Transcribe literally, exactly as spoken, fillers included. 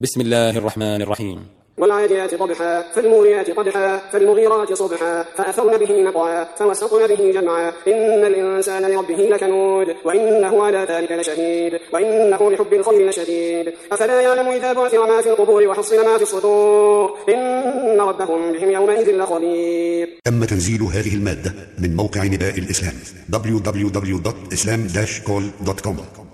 بسم الله الرحمن الرحيم. والعاديات ضبحا فالموريات قدحا فالمغيرات صبحا فأثرن به نقعا فوسطن به جمعا إن الإنسان لربه لكنود وإنه على ذلك لشهيد وإنه لحب الخير لشديد أفلا يعلم إذا بعثر ما في القبور وحصل ما في الصدور إن ربهم بهم يومئذ لخبير. تم تنزيل هذه المادة من موقع نداء الإسلام دبليو دبليو دبليو دوت إسلام داش كول دوت كوم.